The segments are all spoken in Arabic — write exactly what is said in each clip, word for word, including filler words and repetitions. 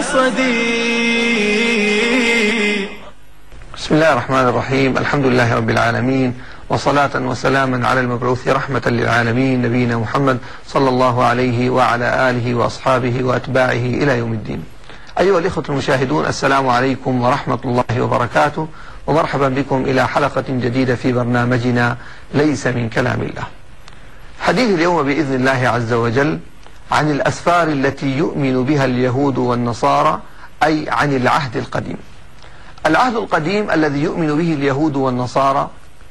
صديق. بسم الله الرحمن الرحيم. الحمد لله رب العالمين، وصلاة وسلاما على المبعوث رحمة للعالمين نبينا محمد صلى الله عليه وعلى آله وأصحابه وأتباعه إلى يوم الدين. أيها الإخوة المشاهدون، السلام عليكم ورحمة الله وبركاته، ومرحبا بكم إلى حلقة جديدة في برنامجنا ليس من كلام الله. حديث اليوم بإذن الله عز وجل عن الأسفار التي يؤمن بها اليهود والنصارى، أي عن العهد القديم. العهد القديم الذي يؤمن به اليهود والنصارى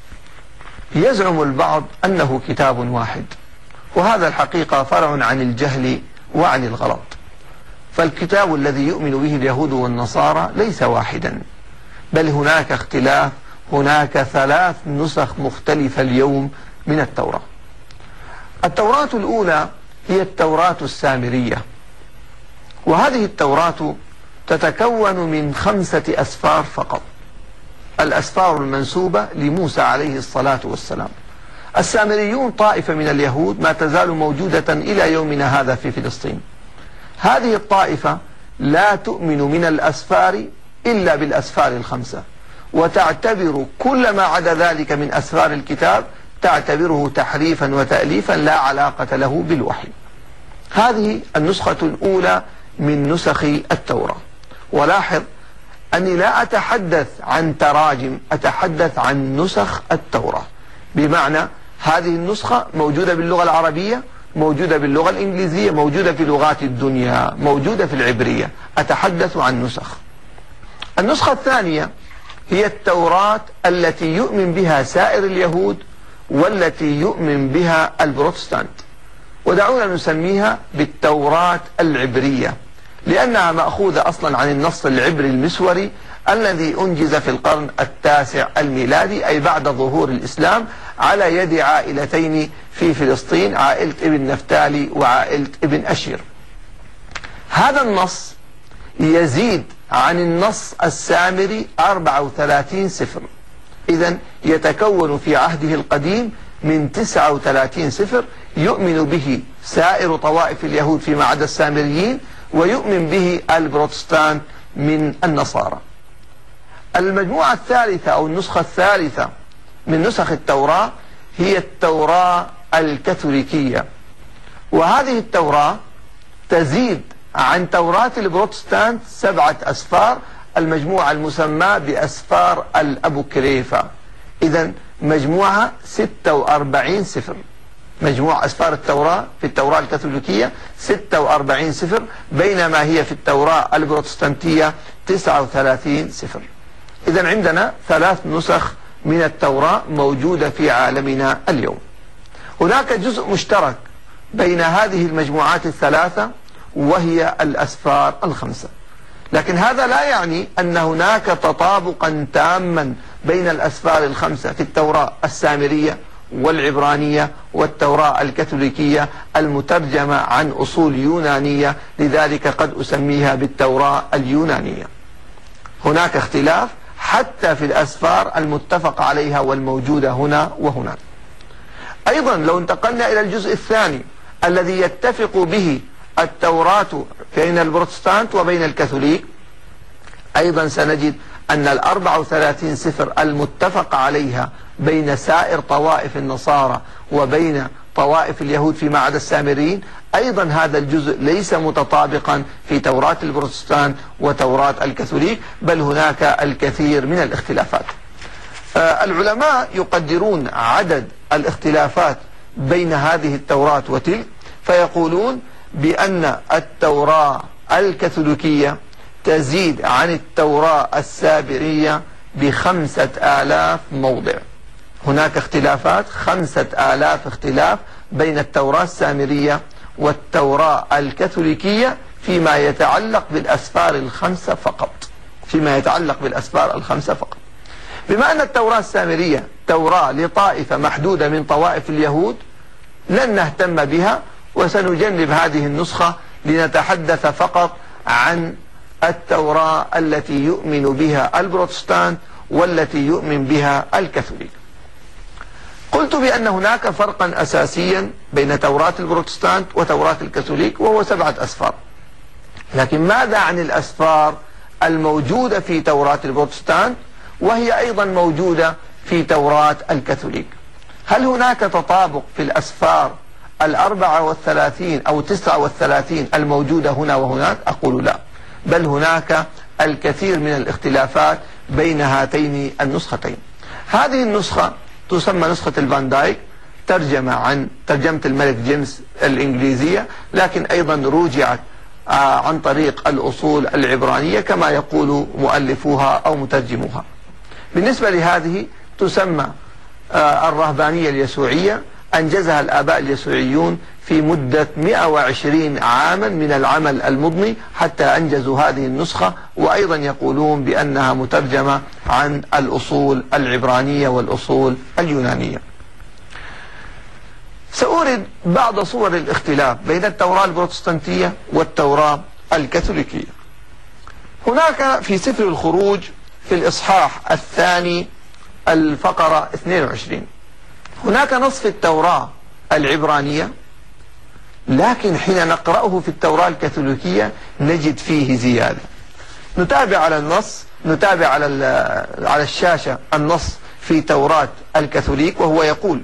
يزعم البعض أنه كتاب واحد، وهذا الحقيقة فرع عن الجهل وعن الغلط. فالكتاب الذي يؤمن به اليهود والنصارى ليس واحدا، بل هناك اختلاف. هناك ثلاث نسخ مختلفة اليوم من التوراة. التوراة الأولى هي التوراة السامرية، وهذه التوراة تتكون من خمسة أسفار فقط، الأسفار المنسوبة لموسى عليه الصلاة والسلام. السامريون طائفة من اليهود ما تزال موجودة إلى يومنا هذا في فلسطين. هذه الطائفة لا تؤمن من الأسفار إلا بالأسفار الخمسة، وتعتبر كل ما عدا ذلك من أسفار الكتاب تعتبره تحريفا وتأليفا لا علاقة له بالوحي. هذه النسخة الأولى من نسخ التوراة. ولاحظ أني لا أتحدث عن تراجم، أتحدث عن نسخ التوراة، بمعنى هذه النسخة موجودة باللغة العربية، موجودة باللغة الإنجليزية، موجودة في لغات الدنيا، موجودة في العبرية. أتحدث عن نسخ. النسخة الثانية هي التوراة التي يؤمن بها سائر اليهود والتي يؤمن بها البروتستانت، ودعونا نسميها بالتوراة العبرية، لأنها مأخوذة أصلا عن النص العبري المسوري الذي أنجز في القرن التاسع الميلادي، أي بعد ظهور الإسلام، على يد عائلتين في فلسطين، عائلة ابن نفتالي وعائلة ابن أشير. هذا النص يزيد عن النص السامري أربعة وثلاثين سفر، إذن يتكون في عهده القديم من تسعة وثلاثين سفر يؤمن به سائر طوائف اليهود فيما عدا السامريين، ويؤمن به البروتستان من النصارى. المجموعة الثالثة أو النسخة الثالثة من نسخ التوراة هي التوراة الكاثوليكية، وهذه التوراة تزيد عن توراة البروتستانت سبعة أسفار، المجموعة المسمى بأسفار الأبوكريفة. إذن مجموعها ستة وأربعين سفر. مجموع أسفار التوراة في التوراة الكاثوليكية ستة وأربعين سفر، بينما هي في التوراة البروتستانتية تسعة وثلاثين سفر. إذن عندنا ثلاث نسخ من التوراة موجودة في عالمنا اليوم. هناك جزء مشترك بين هذه المجموعات الثلاثة، وهي الأسفار الخمسة، لكن هذا لا يعني أن هناك تطابقا تاما بين الأسفار الخمسة في التوراة السامرية والعبرانية والتوراة الكاثوليكية المترجمة عن أصول يونانية، لذلك قد أسميها بالتوراة اليونانية. هناك اختلاف حتى في الأسفار المتفق عليها والموجودة هنا وهناك. أيضا لو انتقلنا إلى الجزء الثاني الذي يتفق به التوراة بين البروتستانت وبين الكاثوليك، أيضا سنجد أن الأربع وثلاثين سفر المتفق عليها بين سائر طوائف النصارى وبين طوائف اليهود فيما عدا السامريين، أيضا هذا الجزء ليس متطابقا في توراة البروتستانت وتوراة الكاثوليك، بل هناك الكثير من الاختلافات. آه العلماء يقدرون عدد الاختلافات بين هذه التوراة وتلك، فيقولون بأن التوراة الكاثوليكية تزيد عن التوراة السامرية بخمسة آلاف موضع. هناك اختلافات، خمسة آلاف اختلاف بين التوراة السامرية والتوراة الكاثوليكية فيما يتعلق بالأسفار الخمسة فقط، فيما يتعلق بالأسفار الخمسة فقط. بما أن التوراة السامرية توراة لطائفة محدودة من طوائف اليهود، لن نهتم بها، وسنجنب هذه النسخة لنتحدث فقط عن التوراة التي يؤمن بها البروتستانت والتي يؤمن بها الكاثوليك. قلت بأن هناك فرقا أساسيا بين توراة البروتستانت وتوراة الكاثوليك، وهو سبعة أسفار. لكن ماذا عن الأسفار الموجودة في توراة البروتستانت وهي أيضا موجودة في توراة الكاثوليك؟ هل هناك تطابق في الأسفار الأربعة والثلاثين أو تسعة والثلاثين الموجودة هنا وهناك؟ أقول لا، بل هناك الكثير من الاختلافات بين هاتين النسختين. هذه النسخة تسمى نسخة الفان دايك، ترجمة عن ترجمة الملك جيمس الإنجليزية، لكن أيضا رجعت عن طريق الأصول العبرانية كما يقول مؤلفوها أو مترجموها. بالنسبة لهذه تسمى الرهبانية اليسوعية، أنجزها الآباء اليسوعيون في مدة مئة وعشرين عاما من العمل المضني حتى أنجزوا هذه النسخة، وأيضا يقولون بأنها مترجمة عن الأصول العبرانية والأصول اليونانية. سأورد بعض صور الاختلاف بين التوراة البروتستانتية والتوراة الكاثوليكية. هناك في سفر الخروج في الإصحاح الثاني الفقرة اثنين وعشرين هناك نص في التوراة العبرانية، لكن حين نقرأه في التوراة الكاثوليكية نجد فيه زيادة. نتابع على النص، نتابع على على الشاشة النص في توراة الكاثوليك، وهو يقول: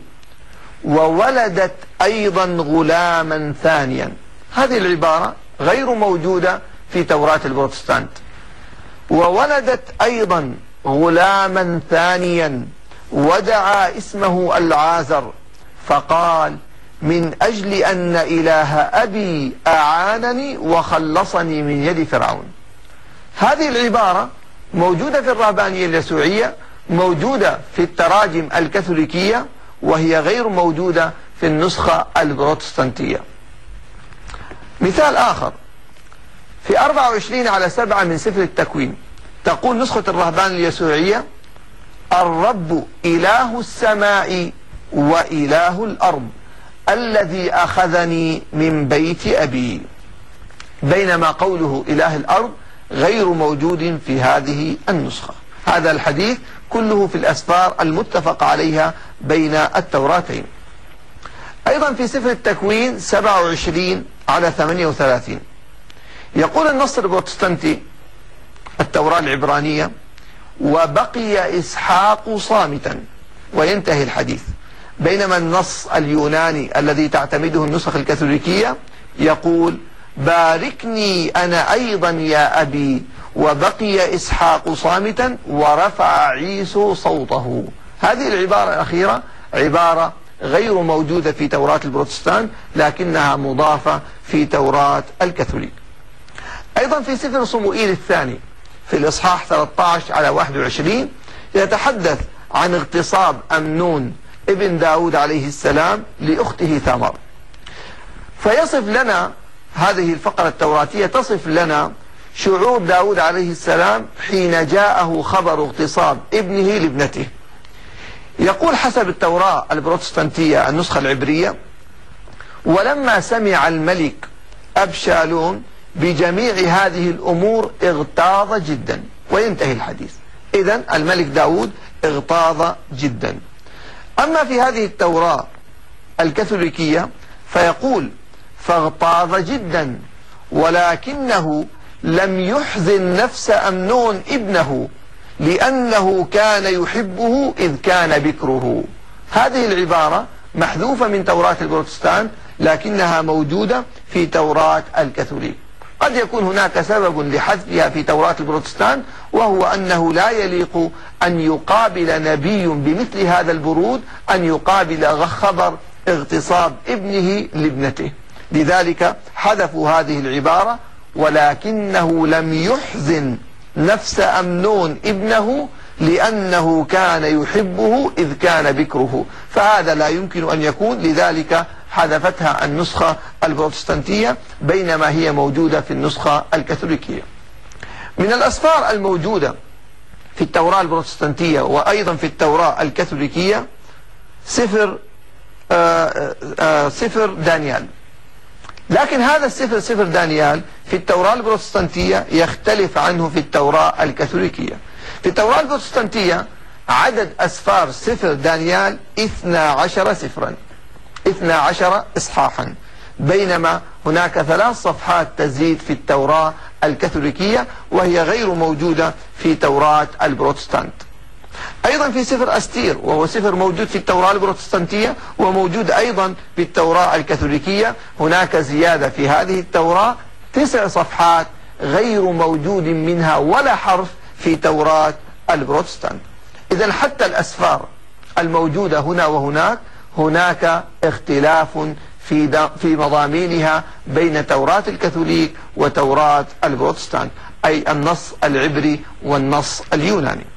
وولدت أيضا غلاما ثانيا. هذه العبارة غير موجودة في توراة البروتستانت. وولدت أيضا غلاما ثانيا ودعا اسمه العازر، فقال: من أجل أن إله أبي أعانني وخلصني من يد فرعون. هذه العبارة موجودة في الرهبانية اليسوعية، موجودة في التراجم الكاثوليكية، وهي غير موجودة في النسخة البروتستانتية. مثال آخر في أربعة وعشرين على سبعة من سفر التكوين تقول نسخة الرهبان اليسوعية: الرب إله السماء وإله الأرض الذي أخذني من بيت أبي، بينما قوله إله الأرض غير موجود في هذه النسخة. هذا الحديث كله في الأسفار المتفق عليها بين التوراتين. أيضا في سفر التكوين سبعة وعشرين على ثمانية وثلاثين يقول النص البروتستانتي التوراة العبرانية: وبقي إسحاق صامتا، وينتهي الحديث، بينما النص اليوناني الذي تعتمده النسخ الكاثوليكية يقول: باركني أنا أيضا يا أبي، وبقي إسحاق صامتا ورفع عيسو صوته. هذه العبارة الأخيرة عبارة غير موجودة في توراة البروتستان، لكنها مضافة في توراة الكاثوليك. أيضا في سفر صموئيل الثاني في الإصحاح ثلاثة عشر على واحد وعشرين يتحدث عن اغتصاب أمنون ابن داود عليه السلام لأخته ثامر، فيصف لنا هذه الفقرة التوراتية تصف لنا شعور داود عليه السلام حين جاءه خبر اغتصاب ابنه لابنته. يقول حسب التوراة البروتستانتية النسخة العبرية: ولما سمع الملك أبشالوم بجميع هذه الأمور اغتاظ جدا، وينتهي الحديث. إذن الملك داود اغتاظ جدا. أما في هذه التوراة الكاثوليكية فيقول: فاغتاظ جدا، ولكنه لم يحزن نفس أمنون ابنه لأنه كان يحبه إذ كان بكره. هذه العبارة محذوفة من توراة البروتستان، لكنها موجودة في توراة الكاثوليك. قد يكون هناك سبب لحذفها في توراة البروتستان، وهو أنه لا يليق أن يقابل نبي بمثل هذا البرود أن يقابل خبر اغتصاب ابنه لابنته، لذلك حذفوا هذه العبارة: ولكنه لم يحزن نفس أمنون ابنه لأنه كان يحبه إذ كان بكره. فهذا لا يمكن أن يكون، لذلك حذفتها النسخة البروتستانتية بينما هي موجودة في النسخة الكاثوليكية. من الأسفار الموجودة في التوراة البروتستانتية وأيضا في التوراة الكاثوليكية سفر آآ آآ سفر دانيال، لكن هذا السفر سفر دانيال في التوراة البروتستانتية يختلف عنه في التوراة الكاثوليكية. في التوراة البروتستانتية عدد أسفار سفر دانيال اثنا عشر سفرا، اثنا عشر إصحاحا، بينما هناك ثلاث صفحات تزيد في التوراة الكاثوليكية وهي غير موجودة في توراة البروتستانت. أيضا في سفر أستير، وهو سفر موجود في التوراة البروتستانتية وموجود أيضا في التوراة الكاثوليكية، هناك زيادة في هذه التوراة تسع صفحات غير موجود منها ولا حرف في توراة البروتستانت. إذن حتى الأسفار الموجودة هنا وهناك هناك اختلاف في في مضامينها بين توراة الكاثوليك وتوراة البروتستانت، أي النص العبري والنص اليوناني.